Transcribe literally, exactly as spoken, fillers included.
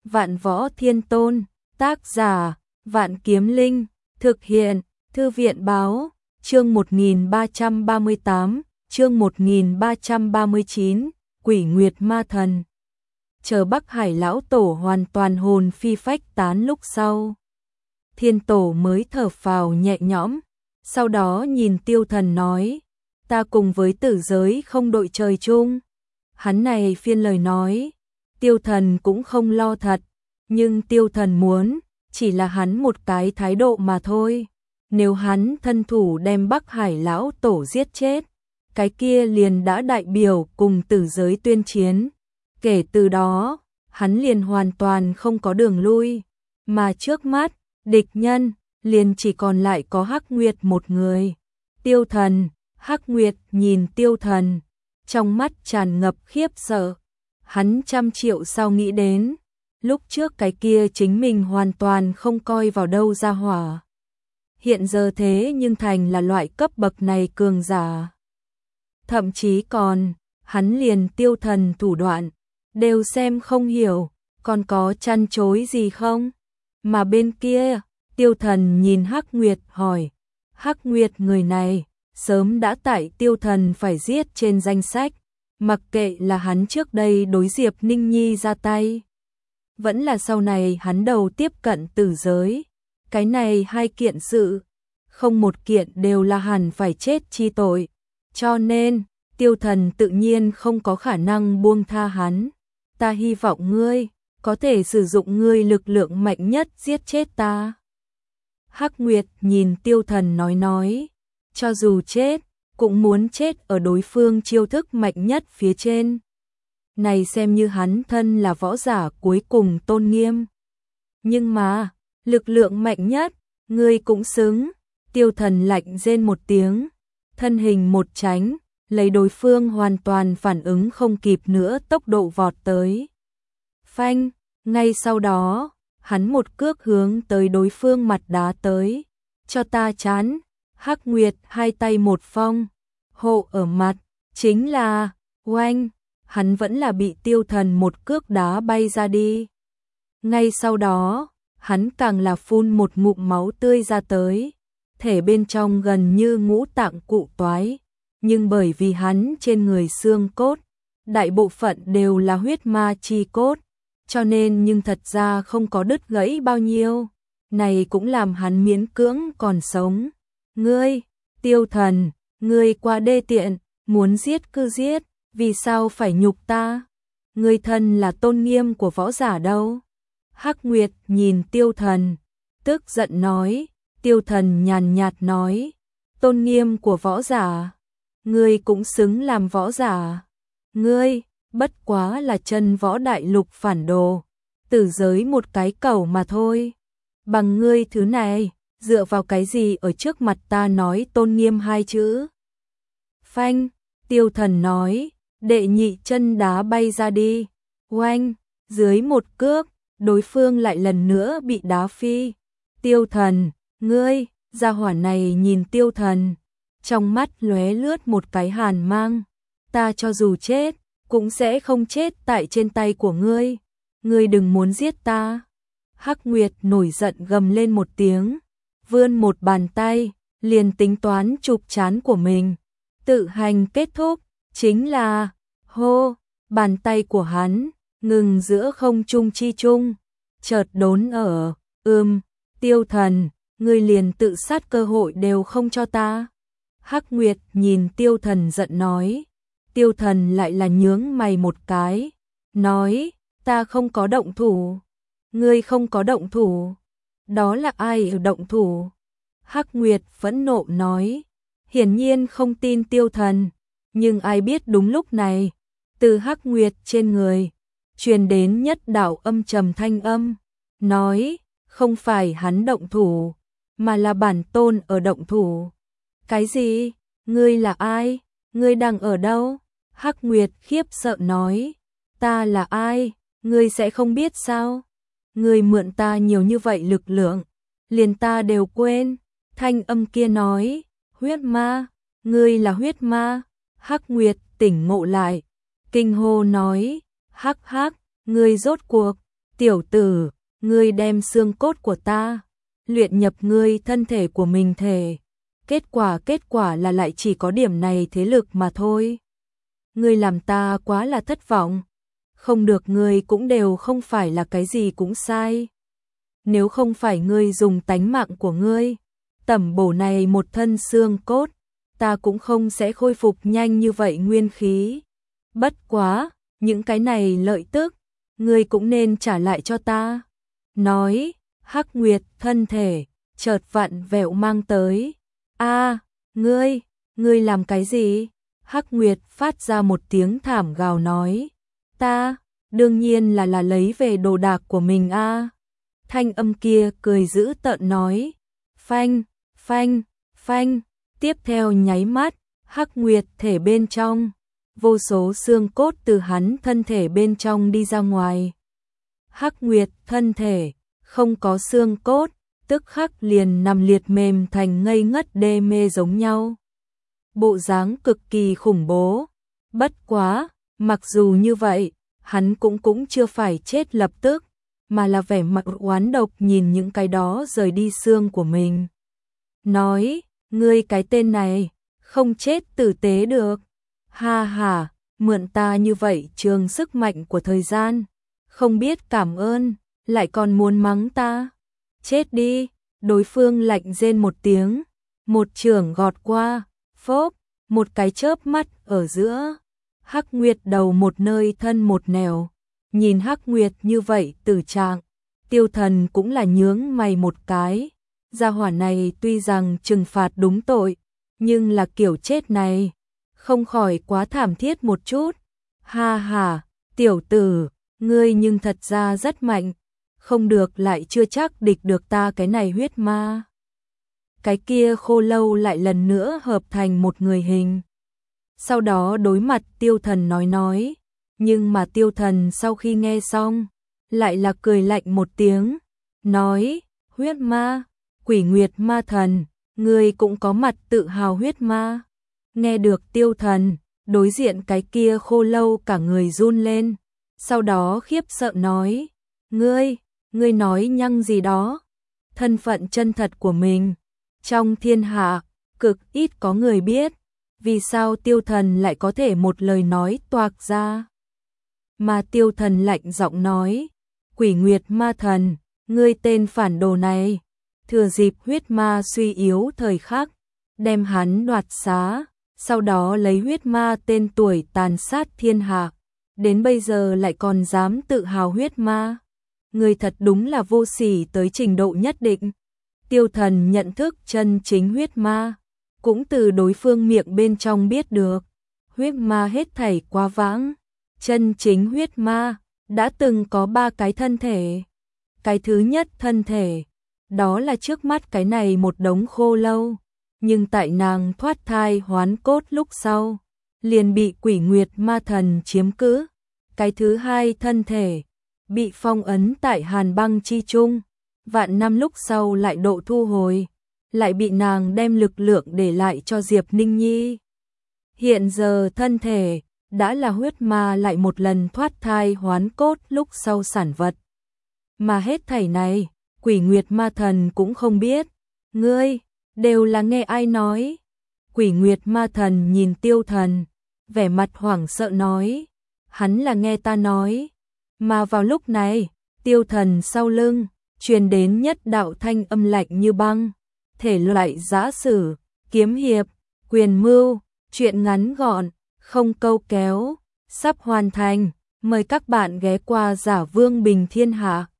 Vạn Võ Thiên Tôn, tác giả, Vạn Kiếm Linh, thực hiện, Thư viện Báo, chương một nghìn ba trăm ba mươi tám, chương một nghìn ba trăm ba mươi chín, Quỷ Nguyệt Ma Thần. Chờ Bắc Hải lão tổ hoàn toàn hồn phi phách tán lúc sau, Thiên Tổ mới thở phào nhẹ nhõm, sau đó nhìn Tiêu Thần nói, ta cùng với tử giới không đội trời chung. Hắn này phiên lời nói, Tiêu Thần cũng không lo thật, nhưng Tiêu Thần muốn, chỉ là hắn một cái thái độ mà thôi. Nếu hắn thân thủ đem Bắc Hải lão tổ giết chết, cái kia liền đã đại biểu cùng tử giới tuyên chiến. Kể từ đó, hắn liền hoàn toàn không có đường lui, mà trước mắt, địch nhân, liền chỉ còn lại có Hắc Nguyệt một người. Tiêu Thần, Hắc Nguyệt nhìn Tiêu Thần, trong mắt tràn ngập khiếp sợ. Hắn trăm triệu sao nghĩ đến, lúc trước cái kia chính mình hoàn toàn không coi vào đâu ra hỏa. Hiện giờ thế nhưng thành là loại cấp bậc này cường giả. Thậm chí còn, hắn liền Tiêu Thần thủ đoạn, đều xem không hiểu, còn có chăn chối gì không? Mà bên kia, Tiêu Thần nhìn Hắc Nguyệt hỏi, Hắc Nguyệt người này, sớm đã tại Tiêu Thần phải giết trên danh sách, mặc kệ là hắn trước đây đối Diệp Ninh Nhi ra tay, vẫn là sau này hắn đầu tiếp cận tử giới. Cái này hai kiện sự, không một kiện đều là hẳn phải chết chi tội, cho nên, Tiêu Thần tự nhiên không có khả năng buông tha hắn. Ta hy vọng ngươi, có thể sử dụng ngươi lực lượng mạnh nhất giết chết ta. Hắc Nguyệt nhìn Tiêu Thần nói nói, cho dù chết, cũng muốn chết ở đối phương chiêu thức mạnh nhất phía trên. Này xem như hắn thân là võ giả cuối cùng tôn nghiêm. Nhưng mà, lực lượng mạnh nhất, ngươi cũng xứng. Tiêu Thần lạnh rên một tiếng, thân hình một tránh, lấy đối phương hoàn toàn phản ứng không kịp nữa tốc độ vọt tới. Phanh, ngay sau đó, hắn một cước hướng tới đối phương mặt đá tới. Cho ta chán. Hắc Nguyệt hai tay một phong, hộ ở mặt, chính là, oanh, hắn vẫn là bị Tiêu Thần một cước đá bay ra đi. Ngay sau đó, hắn càng là phun một ngụm máu tươi ra tới, thể bên trong gần như ngũ tạng cụ toái, nhưng bởi vì hắn trên người xương cốt, đại bộ phận đều là huyết ma chi cốt, cho nên nhưng thật ra không có đứt gãy bao nhiêu, này cũng làm hắn miễn cưỡng còn sống. Ngươi, Tiêu Thần, ngươi quá đê tiện, muốn giết cứ giết, vì sao phải nhục ta? Ngươi thân là tôn nghiêm của võ giả đâu? Hắc Nguyệt nhìn Tiêu Thần, tức giận nói. Tiêu Thần nhàn nhạt nói, tôn nghiêm của võ giả, ngươi cũng xứng làm võ giả. Ngươi, bất quá là chân võ đại lục phản đồ, tử giới một cái cẩu mà thôi. Bằng ngươi thứ này, dựa vào cái gì ở trước mặt ta nói tôn nghiêm hai chữ? Phanh, Tiêu Thần nói, đệ nhị chân đá bay ra đi. Oanh, dưới một cước, đối phương lại lần nữa bị đá phi. Tiêu Thần, ngươi, gia hỏa này nhìn Tiêu Thần, trong mắt lóe lướt một cái hàn mang. Ta cho dù chết, cũng sẽ không chết tại trên tay của ngươi. Ngươi đừng muốn giết ta. Hắc Nguyệt nổi giận gầm lên một tiếng, vươn một bàn tay, liền tính toán chụp trán của mình. Tự hành kết thúc, chính là, hô, bàn tay của hắn, ngừng giữa không trung chi trung, chợt đốn ở, ưm, Tiêu Thần, ngươi liền tự sát cơ hội đều không cho ta. Hắc Nguyệt nhìn Tiêu Thần giận nói, Tiêu Thần lại là nhướng mày một cái, nói, ta không có động thủ. Ngươi không có động thủ, đó là ai ở động thủ? Hắc Nguyệt phẫn nộ nói, hiển nhiên không tin Tiêu Thần, nhưng ai biết đúng lúc này, từ Hắc Nguyệt trên người, truyền đến nhất đạo âm trầm thanh âm, nói, không phải hắn động thủ, mà là bản tôn ở động thủ. Cái gì? Ngươi là ai? Ngươi đang ở đâu? Hắc Nguyệt khiếp sợ nói, ta là ai? Ngươi sẽ không biết sao? Ngươi mượn ta nhiều như vậy lực lượng, liền ta đều quên. Thanh âm kia nói, huyết ma, ngươi là huyết ma. Hắc Nguyệt tỉnh ngộ lại, kinh hô nói, hắc hắc, ngươi rốt cuộc, tiểu tử, ngươi đem xương cốt của ta, luyện nhập ngươi thân thể của mình thể. Kết quả kết quả là lại chỉ có điểm này thế lực mà thôi. Ngươi làm ta quá là thất vọng. Không được, ngươi cũng đều không phải là cái gì cũng sai. Nếu không phải ngươi dùng tánh mạng của ngươi tẩm bổ này một thân xương cốt, ta cũng không sẽ khôi phục nhanh như vậy nguyên khí. Bất quá, những cái này lợi tức, ngươi cũng nên trả lại cho ta. Nói, Hắc Nguyệt thân thể chợt vặn vẹo mang tới. A, ngươi, ngươi làm cái gì? Hắc Nguyệt phát ra một tiếng thảm gào nói. Ta, đương nhiên là là lấy về đồ đạc của mình a. À. Thanh âm kia cười dữ tợn nói. Phanh, phanh, phanh, tiếp theo nháy mắt, Hắc Nguyệt thể bên trong, vô số xương cốt từ hắn thân thể bên trong đi ra ngoài. Hắc Nguyệt thân thể không có xương cốt, tức khắc liền nằm liệt mềm thành ngây ngất đê mê giống nhau. Bộ dáng cực kỳ khủng bố. Bất quá, mặc dù như vậy, hắn cũng cũng chưa phải chết lập tức, mà là vẻ mặt oán độc nhìn những cái đó rời đi xương của mình. Nói, ngươi cái tên này, không chết tử tế được. Ha ha, mượn ta như vậy trường sức mạnh của thời gian, không biết cảm ơn, lại còn muốn mắng ta. Chết đi, đối phương lạnh rên một tiếng, một chưởng gọt qua, phốp, một cái chớp mắt ở giữa. Hắc Nguyệt đầu một nơi thân một nẻo, nhìn Hắc Nguyệt như vậy tử trạng, Tiêu Thần cũng là nhướng mày một cái. Gia hỏa này tuy rằng trừng phạt đúng tội, nhưng là kiểu chết này, không khỏi quá thảm thiết một chút. Ha ha, tiểu tử, ngươi nhưng thật ra rất mạnh, không được lại chưa chắc địch được ta cái này huyết ma. Cái kia khô lâu lại lần nữa hợp thành một người hình. Sau đó đối mặt Tiêu Thần nói nói, nhưng mà Tiêu Thần sau khi nghe xong, lại là cười lạnh một tiếng, nói, huyết ma, Quỷ Nguyệt ma thần, ngươi cũng có mặt tự hào huyết ma. Nghe được Tiêu Thần, đối diện cái kia khô lâu cả người run lên, sau đó khiếp sợ nói, ngươi, ngươi nói nhăng gì đó, thân phận chân thật của mình, trong thiên hạ, cực ít có người biết, vì sao Tiêu Thần lại có thể một lời nói toạc ra. Mà Tiêu Thần lạnh giọng nói, Quỷ Nguyệt ma thần, ngươi tên phản đồ này, thừa dịp huyết ma suy yếu thời khắc, đem hắn đoạt xá, sau đó lấy huyết ma tên tuổi tàn sát thiên hạ, đến bây giờ lại còn dám tự hào huyết ma. Ngươi thật đúng là vô sỉ tới trình độ nhất định. Tiêu Thần nhận thức chân chính huyết ma, cũng từ đối phương miệng bên trong biết được, huyết ma hết thảy quá vãng, chân chính huyết ma đã từng có ba cái thân thể. Cái thứ nhất thân thể, đó là trước mắt cái này một đống khô lâu, nhưng tại nàng thoát thai hoán cốt lúc sau, liền bị Quỷ Nguyệt ma thần chiếm cứ. Cái thứ hai thân thể, bị phong ấn tại hàn băng chi trung, vạn năm lúc sau lại độ thu hồi, lại bị nàng đem lực lượng để lại cho Diệp Ninh Nhi. Hiện giờ thân thể đã là huyết ma lại một lần thoát thai hoán cốt lúc sau sản vật. Mà hết thảy này, Quỷ Nguyệt ma thần cũng không biết. Ngươi, đều là nghe ai nói? Quỷ Nguyệt ma thần nhìn Tiêu Thần, vẻ mặt hoảng sợ nói, hắn là nghe ta nói. Mà vào lúc này, Tiêu Thần sau lưng truyền đến nhất đạo thanh âm lạnh như băng, thể loại giã sử, kiếm hiệp, quyền mưu, truyện ngắn gọn, không câu kéo, sắp hoàn thành, mời các bạn ghé qua Giả Vương Bình Thiên Hạ.